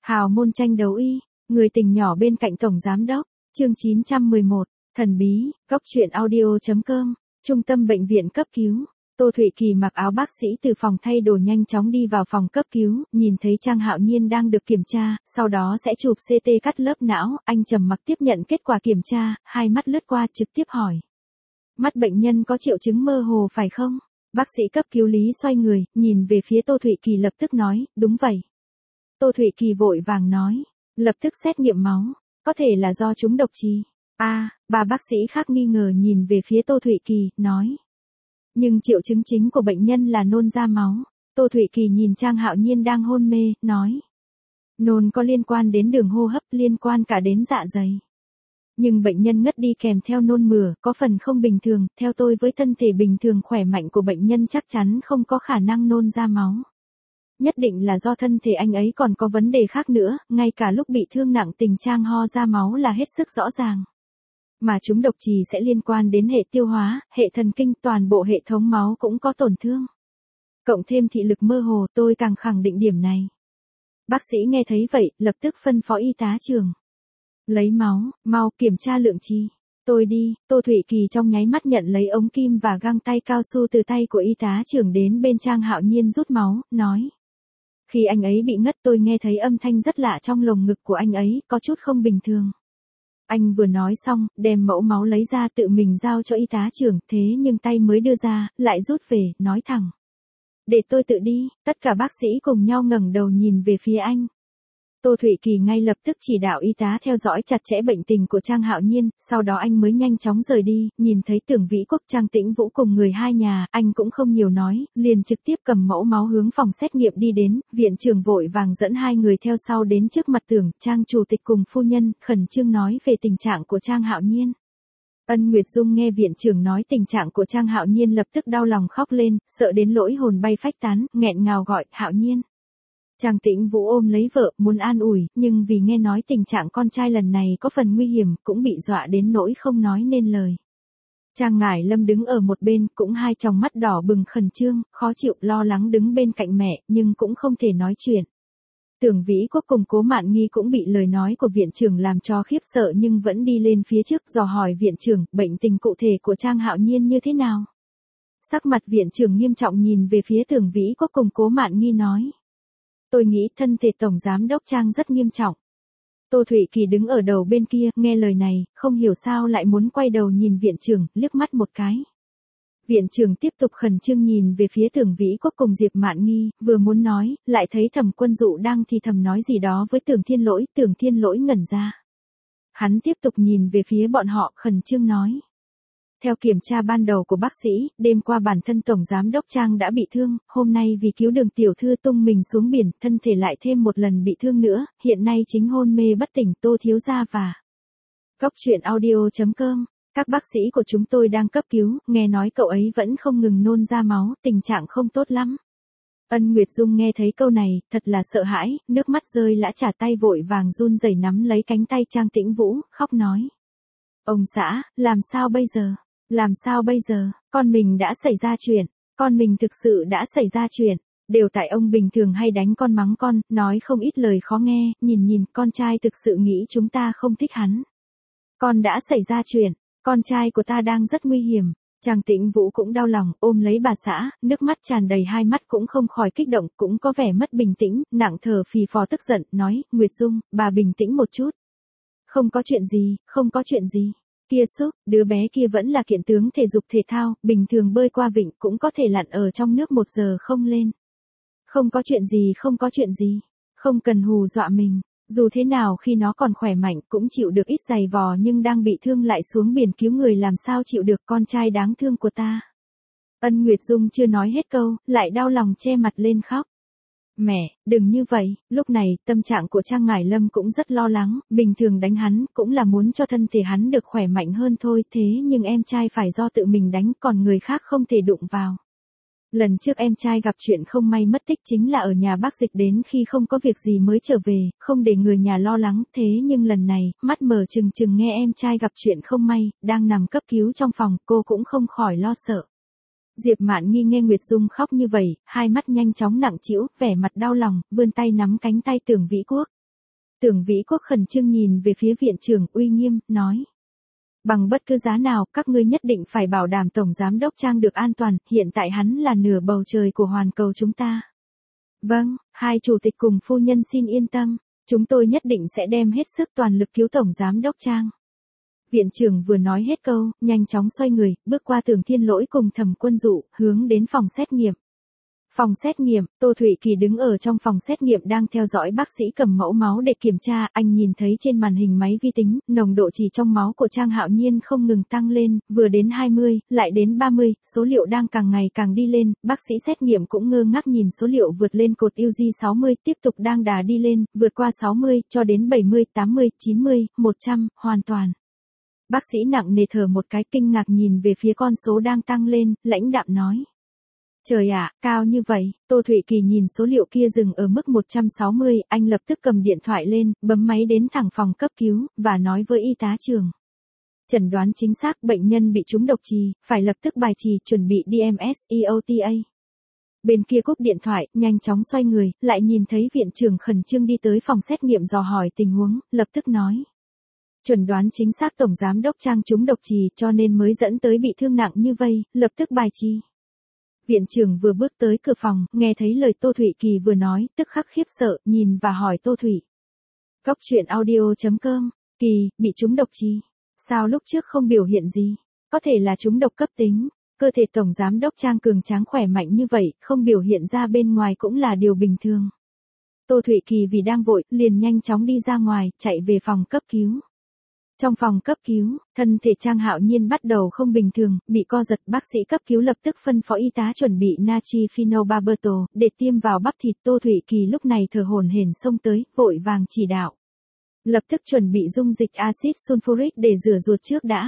Hào môn tranh đấu y, người tình nhỏ bên cạnh tổng giám đốc, chương 911, thần bí, góc truyện audio.com, trung tâm bệnh viện cấp cứu. Tô Thụy Kỳ mặc áo bác sĩ từ phòng thay đồ nhanh chóng đi vào phòng cấp cứu, nhìn thấy Trang Hạo Nhiên đang được kiểm tra, sau đó sẽ chụp CT cắt lớp não, anh trầm mặc tiếp nhận kết quả kiểm tra, hai mắt lướt qua trực tiếp hỏi. Mắt bệnh nhân có triệu chứng mơ hồ phải không? Bác sĩ cấp cứu Lý xoay người, nhìn về phía Tô Thụy Kỳ lập tức nói, đúng vậy. Tô Thụy Kỳ vội vàng nói, lập tức xét nghiệm máu, có thể là do trúng độc trì. Ba bác sĩ khác nghi ngờ nhìn về phía Tô Thụy Kỳ, nói. Nhưng triệu chứng chính của bệnh nhân là nôn ra máu. Tô Thụy Kỳ nhìn Trang Hạo Nhiên đang hôn mê, nói. Nôn có liên quan đến đường hô hấp, liên quan cả đến dạ dày. Nhưng bệnh nhân ngất đi kèm theo nôn mửa, có phần không bình thường, theo tôi với thân thể bình thường khỏe mạnh của bệnh nhân chắc chắn không có khả năng nôn ra máu. Nhất định là do thân thể anh ấy còn có vấn đề khác nữa, ngay cả lúc bị thương nặng tình trạng ho ra máu là hết sức rõ ràng. Mà trúng độc trì sẽ liên quan đến hệ tiêu hóa, hệ thần kinh, toàn bộ hệ thống máu cũng có tổn thương. Cộng thêm thị lực mơ hồ, tôi càng khẳng định điểm này. Bác sĩ nghe thấy vậy, lập tức phân phó y tá trưởng. Lấy máu, mau kiểm tra lượng trì. Tôi đi. Tô Thụy Kỳ trong nháy mắt nhận lấy ống kim và găng tay cao su từ tay của y tá trưởng đến bên Trang Hạo Nhiên rút máu, nói. Khi anh ấy bị ngất tôi nghe thấy âm thanh rất lạ trong lồng ngực của anh ấy, có chút không bình thường. Anh vừa nói xong, đem mẫu máu lấy ra tự mình giao cho y tá trưởng, thế nhưng tay mới đưa ra, lại rút về, nói thẳng. Để tôi tự đi, tất cả bác sĩ cùng nhau ngẩng đầu nhìn về phía anh. Tô Thụy Kỳ ngay lập tức chỉ đạo y tá theo dõi chặt chẽ bệnh tình của Trang Hạo Nhiên, sau đó anh mới nhanh chóng rời đi, nhìn thấy Tưởng Vĩ Quốc, Trang Tĩnh Vũ cùng người hai nhà, anh cũng không nhiều nói, liền trực tiếp cầm mẫu máu hướng phòng xét nghiệm đi đến, viện trưởng vội vàng dẫn hai người theo sau đến trước mặt Tưởng, Trang chủ tịch cùng phu nhân, khẩn trương nói về tình trạng của Trang Hạo Nhiên. Ân Nguyệt Dung nghe viện trưởng nói tình trạng của Trang Hạo Nhiên lập tức đau lòng khóc lên, sợ đến nỗi hồn bay phách tán, nghẹn ngào gọi, Hạo Nhiên. Trang Tĩnh Vũ ôm lấy vợ, muốn an ủi, nhưng vì nghe nói tình trạng con trai lần này có phần nguy hiểm, cũng bị dọa đến nỗi không nói nên lời. Trang Ngải Lâm đứng ở một bên, cũng hai tròng mắt đỏ bừng khẩn trương, khó chịu, lo lắng đứng bên cạnh mẹ, nhưng cũng không thể nói chuyện. Tưởng Vĩ Quốc cùng Cố Mạn Nghi cũng bị lời nói của viện trưởng làm cho khiếp sợ nhưng vẫn đi lên phía trước dò hỏi viện trưởng, bệnh tình cụ thể của Trang Hạo Nhiên như thế nào. Sắc mặt viện trưởng nghiêm trọng nhìn về phía Tưởng Vĩ Quốc cùng Cố Mạn Nghi nói. Tôi nghĩ thân thể tổng giám đốc Trang rất nghiêm trọng. Tô Thụy Kỳ đứng ở đầu bên kia, nghe lời này, không hiểu sao lại muốn quay đầu nhìn viện trưởng, liếc mắt một cái. Viện trưởng tiếp tục khẩn trương nhìn về phía Tưởng Vĩ Quốc cùng Diệp Mạn Nghi, vừa muốn nói, lại thấy Thẩm Quân Dụ đang thì thầm nói gì đó với Tưởng Thiên Lỗi ngẩn ra. Hắn tiếp tục nhìn về phía bọn họ, khẩn trương nói. Theo kiểm tra ban đầu của bác sĩ, đêm qua bản thân Tổng Giám đốc Trang đã bị thương, hôm nay vì cứu Đường tiểu thư tung mình xuống biển, thân thể lại thêm một lần bị thương nữa, hiện nay chính hôn mê bất tỉnh. Tô thiếu gia và Góc truyện audio.com, các bác sĩ của chúng tôi đang cấp cứu, nghe nói cậu ấy vẫn không ngừng nôn ra máu, tình trạng không tốt lắm. Ân Nguyệt Dung nghe thấy câu này, thật là sợ hãi, nước mắt rơi lã chả, tay vội vàng run rẩy nắm lấy cánh tay Trang Tĩnh Vũ, khóc nói. Ông xã, làm sao bây giờ? Làm sao bây giờ, con mình đã xảy ra chuyện, con mình thực sự đã xảy ra chuyện, đều tại ông bình thường hay đánh con mắng con, nói không ít lời khó nghe, nhìn con trai thực sự nghĩ chúng ta không thích hắn. Con đã xảy ra chuyện, con trai của ta đang rất nguy hiểm. Trang Tĩnh Vũ cũng đau lòng, ôm lấy bà xã, nước mắt tràn đầy, hai mắt cũng không khỏi kích động, cũng có vẻ mất bình tĩnh, nặng thở phì phò tức giận, nói, Nguyệt Dung, bà bình tĩnh một chút. Không có chuyện gì, không có chuyện gì. Kia Xúc, đứa bé kia vẫn là kiện tướng thể dục thể thao, bình thường bơi qua vịnh cũng có thể lặn ở trong nước 1 giờ không lên. Không có chuyện gì, không có chuyện gì. Không cần hù dọa mình. Dù thế nào khi nó còn khỏe mạnh cũng chịu được ít giày vò, nhưng đang bị thương lại xuống biển cứu người làm sao chịu được, con trai đáng thương của ta. Ân Nguyệt Dung chưa nói hết câu, lại đau lòng che mặt lên khóc. Mẹ, đừng như vậy, lúc này, tâm trạng của Trang Ngải Lâm cũng rất lo lắng, bình thường đánh hắn, cũng là muốn cho thân thể hắn được khỏe mạnh hơn thôi, thế nhưng em trai phải do tự mình đánh, còn người khác không thể đụng vào. Lần trước em trai gặp chuyện không may mất tích chính là ở nhà bác Dịch, đến khi không có việc gì mới trở về, không để người nhà lo lắng, thế nhưng lần này, mắt mở trừng trừng nghe em trai gặp chuyện không may, đang nằm cấp cứu trong phòng, cô cũng không khỏi lo sợ. Diệp Mạn Nghi nghe Nguyệt Dung khóc như vậy, hai mắt nhanh chóng nặng trĩu, vẻ mặt đau lòng, vươn tay nắm cánh tay Tưởng Vĩ Quốc. Tưởng Vĩ Quốc khẩn trương nhìn về phía viện trưởng uy nghiêm, nói. Bằng bất cứ giá nào, các ngươi nhất định phải bảo đảm Tổng Giám Đốc Trang được an toàn, hiện tại hắn là nửa bầu trời của hoàn cầu chúng ta. Vâng, hai chủ tịch cùng phu nhân xin yên tâm, chúng tôi nhất định sẽ đem hết sức toàn lực cứu Tổng Giám Đốc Trang. Viện trưởng vừa nói hết câu, nhanh chóng xoay người, bước qua Tưởng Thiên Lỗi cùng Thẩm Quân Dụ, hướng đến phòng xét nghiệm. Phòng xét nghiệm, Tô Thụy Kỳ đứng ở trong phòng xét nghiệm đang theo dõi bác sĩ cầm mẫu máu để kiểm tra, anh nhìn thấy trên màn hình máy vi tính, nồng độ trì trong máu của Trang Hạo Nhiên không ngừng tăng lên, vừa đến 20, lại đến 30, số liệu đang càng ngày càng đi lên, bác sĩ xét nghiệm cũng ngơ ngác nhìn số liệu vượt lên cột UG 60, tiếp tục đang đà đi lên, vượt qua 60, cho đến 70, 80, 90, 100, hoàn toàn. Bác sĩ nặng nề thở một cái kinh ngạc nhìn về phía con số đang tăng lên, lãnh đạm nói. Trời ạ, cao như vậy, Tô Thụy Kỳ nhìn số liệu kia dừng ở mức 160, anh lập tức cầm điện thoại lên, bấm máy đến thẳng phòng cấp cứu, và nói với y tá trưởng. Chẩn đoán chính xác bệnh nhân bị trúng độc trì, phải lập tức bài trì chuẩn bị DMS EOTA. Bên kia cúp điện thoại, nhanh chóng xoay người, lại nhìn thấy viện trưởng khẩn trương đi tới phòng xét nghiệm dò hỏi tình huống, lập tức nói. Chuẩn đoán chính xác Tổng Giám Đốc Trang trúng độc trì cho nên mới dẫn tới bị thương nặng như vây, lập tức bài trì. Viện trưởng vừa bước tới cửa phòng, nghe thấy lời Tô Thụy Kỳ vừa nói, tức khắc khiếp sợ, nhìn và hỏi Tô Thụy. Góc truyện audio.com, Kỳ, bị trúng độc trì. Sao lúc trước không biểu hiện gì? Có thể là trúng độc cấp tính. Cơ thể Tổng Giám Đốc Trang cường tráng khỏe mạnh như vậy, không biểu hiện ra bên ngoài cũng là điều bình thường. Tô Thụy Kỳ vì đang vội, liền nhanh chóng đi ra ngoài, chạy về phòng cấp cứu. Trong phòng cấp cứu, thân thể Trang Hạo Nhiên bắt đầu không bình thường, bị co giật, bác sĩ cấp cứu lập tức phân phó y tá chuẩn bị natri phenobarbital để tiêm vào bắp thịt. Tô Thụy Kỳ lúc này thở hổn hển xông tới, vội vàng chỉ đạo. Lập tức chuẩn bị dung dịch axit sulfuric để rửa ruột trước đã.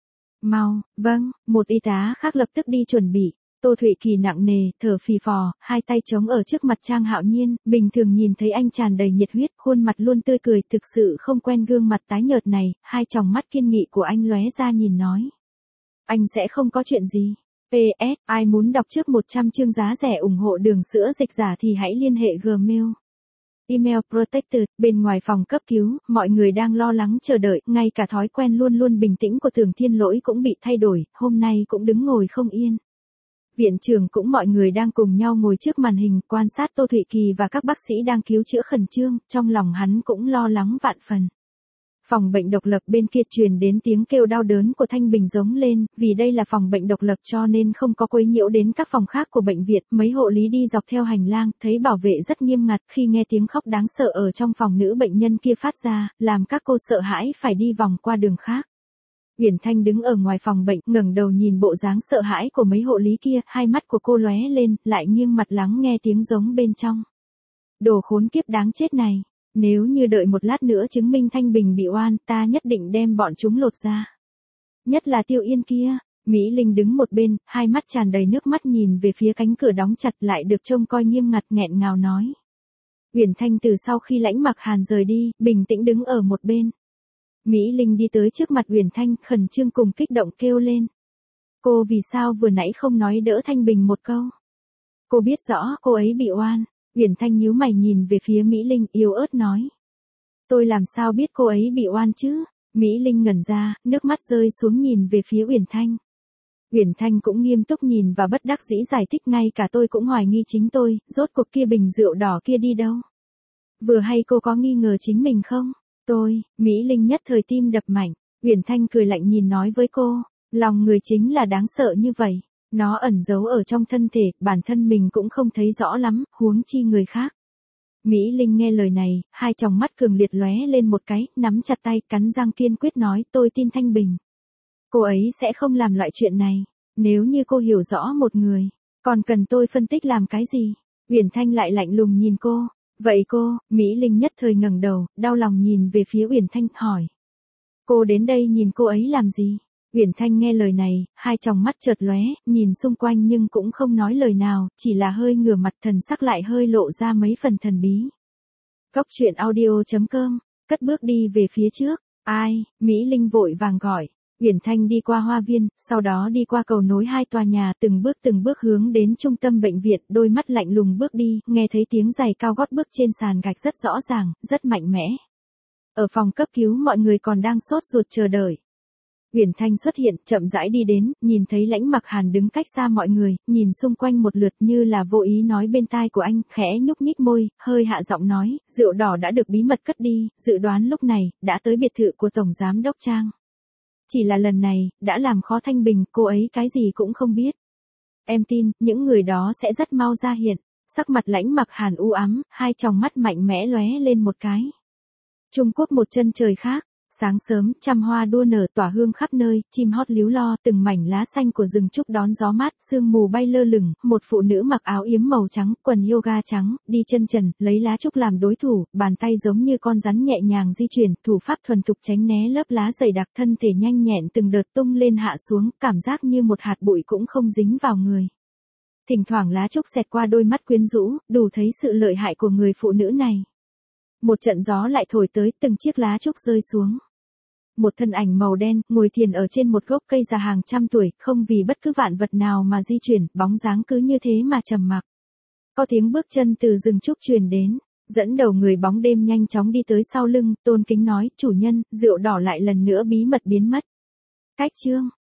Mau, vâng, một y tá khác lập tức đi chuẩn bị. Tô Thụy Kỳ nặng nề, thở phì phò, hai tay chống ở trước mặt Trang Hạo Nhiên, bình thường nhìn thấy anh tràn đầy nhiệt huyết, khuôn mặt luôn tươi cười, thực sự không quen gương mặt tái nhợt này, hai tròng mắt kiên nghị của anh lóe ra nhìn nói. Anh sẽ không có chuyện gì. PS, ai muốn đọc trước 100 chương giá rẻ ủng hộ đường sữa dịch giả thì hãy liên hệ Gmail. Email Protected, bên ngoài phòng cấp cứu, mọi người đang lo lắng chờ đợi, ngay cả thói quen luôn luôn bình tĩnh của Tưởng Thiên Lỗi cũng bị thay đổi, hôm nay cũng đứng ngồi không yên. Viện trưởng cũng mọi người đang cùng nhau ngồi trước màn hình, quan sát Tô Thụy Kỳ và các bác sĩ đang cứu chữa khẩn trương, trong lòng hắn cũng lo lắng vạn phần. Phòng bệnh độc lập bên kia truyền đến tiếng kêu đau đớn của Thanh Bình giống lên, vì đây là phòng bệnh độc lập cho nên không có quấy nhiễu đến các phòng khác của bệnh viện, mấy hộ lý đi dọc theo hành lang, thấy bảo vệ rất nghiêm ngặt, khi nghe tiếng khóc đáng sợ ở trong phòng nữ bệnh nhân kia phát ra, làm các cô sợ hãi phải đi vòng qua đường khác. Uyển Thanh đứng ở ngoài phòng bệnh, ngẩng đầu nhìn bộ dáng sợ hãi của mấy hộ lý kia, hai mắt của cô lóe lên, lại nghiêng mặt lắng nghe tiếng giống bên trong. Đồ khốn kiếp đáng chết này, nếu như đợi một lát nữa chứng minh Thanh Bình bị oan, ta nhất định đem bọn chúng lột ra. Nhất là Tiêu Yên kia. Mỹ Linh đứng một bên, hai mắt tràn đầy nước mắt nhìn về phía cánh cửa đóng chặt lại được trông coi nghiêm ngặt, nghẹn ngào nói. Uyển Thanh từ sau khi Lãnh Mặc Hàn rời đi, bình tĩnh đứng ở một bên. Mỹ Linh đi tới trước mặt Uyển Thanh, khẩn trương cùng kích động kêu lên. Cô vì sao vừa nãy không nói đỡ Thanh Bình một câu? Cô biết rõ cô ấy bị oan. Uyển Thanh nhíu mày nhìn về phía Mỹ Linh, yếu ớt nói. Tôi làm sao biết cô ấy bị oan chứ? Mỹ Linh ngẩn ra, nước mắt rơi xuống nhìn về phía Uyển Thanh. Uyển Thanh cũng nghiêm túc nhìn và bất đắc dĩ giải thích, ngay cả tôi cũng hoài nghi chính tôi, rốt cuộc kia bình rượu đỏ kia đi đâu? Vừa hay cô có nghi ngờ chính mình không? Mỹ Linh nhất thời tim đập mạnh. Uyển Thanh cười lạnh nhìn nói với cô, lòng người chính là đáng sợ như vậy. Nó ẩn giấu ở trong thân thể, bản thân mình cũng không thấy rõ lắm, huống chi người khác. Mỹ Linh nghe lời này, hai tròng mắt cường liệt lóe lên một cái, nắm chặt tay, cắn răng kiên quyết nói, tôi tin Thanh Bình. Cô ấy sẽ không làm loại chuyện này. Nếu như cô hiểu rõ một người, còn cần tôi phân tích làm cái gì? Uyển Thanh lại lạnh lùng nhìn cô. Vậy cô, Mỹ Linh nhất thời ngẩng đầu, đau lòng nhìn về phía Uyển Thanh, hỏi. Cô đến đây nhìn cô ấy làm gì? Uyển Thanh nghe lời này, hai tròng mắt chợt lóe, nhìn xung quanh nhưng cũng không nói lời nào, chỉ là hơi ngửa mặt, thần sắc lại hơi lộ ra mấy phần thần bí. Góc truyện audio.com, cất bước đi về phía trước. Ai? Mỹ Linh vội vàng gọi. Uyển Thanh đi qua hoa viên, sau đó đi qua cầu nối hai tòa nhà, từng bước hướng đến trung tâm bệnh viện, đôi mắt lạnh lùng bước đi, nghe thấy tiếng giày cao gót bước trên sàn gạch rất rõ ràng, rất mạnh mẽ. Ở phòng cấp cứu mọi người còn đang sốt ruột chờ đợi. Uyển Thanh xuất hiện, chậm rãi đi đến, nhìn thấy Lãnh Mặc Hàn đứng cách xa mọi người, nhìn xung quanh một lượt như là vô ý nói bên tai của anh, khẽ nhúc nhích môi, hơi hạ giọng nói, rượu đỏ đã được bí mật cất đi, dự đoán lúc này, đã tới biệt thự của Tổng Giám Đốc Trang. Chỉ là lần này, đã làm khó Thanh Bình, cô ấy cái gì cũng không biết. Em tin, những người đó sẽ rất mau ra hiện. Sắc mặt Lãnh Mặc Hàn u ám, hai tròng mắt mạnh mẽ lóe lên một cái. Trung Quốc một chân trời khác. Sáng sớm, trăm hoa đua nở tỏa hương khắp nơi, chim hót líu lo, từng mảnh lá xanh của rừng trúc đón gió mát, sương mù bay lơ lửng, một phụ nữ mặc áo yếm màu trắng, quần yoga trắng, đi chân trần, lấy lá trúc làm đối thủ, bàn tay giống như con rắn nhẹ nhàng di chuyển, thủ pháp thuần thục tránh né lớp lá dày đặc, thân thể nhanh nhẹn từng đợt tung lên hạ xuống, cảm giác như một hạt bụi cũng không dính vào người. Thỉnh thoảng lá trúc xẹt qua đôi mắt quyến rũ, đủ thấy sự lợi hại của người phụ nữ này. Một trận gió lại thổi tới, từng chiếc lá trúc rơi xuống. Một thân ảnh màu đen, ngồi thiền ở trên một gốc cây già hàng trăm tuổi, không vì bất cứ vạn vật nào mà di chuyển, bóng dáng cứ như thế mà trầm mặc. Có tiếng bước chân từ rừng trúc truyền đến, dẫn đầu người bóng đêm nhanh chóng đi tới sau lưng, tôn kính nói, chủ nhân, rượu đỏ lại lần nữa bí mật biến mất. Cách chương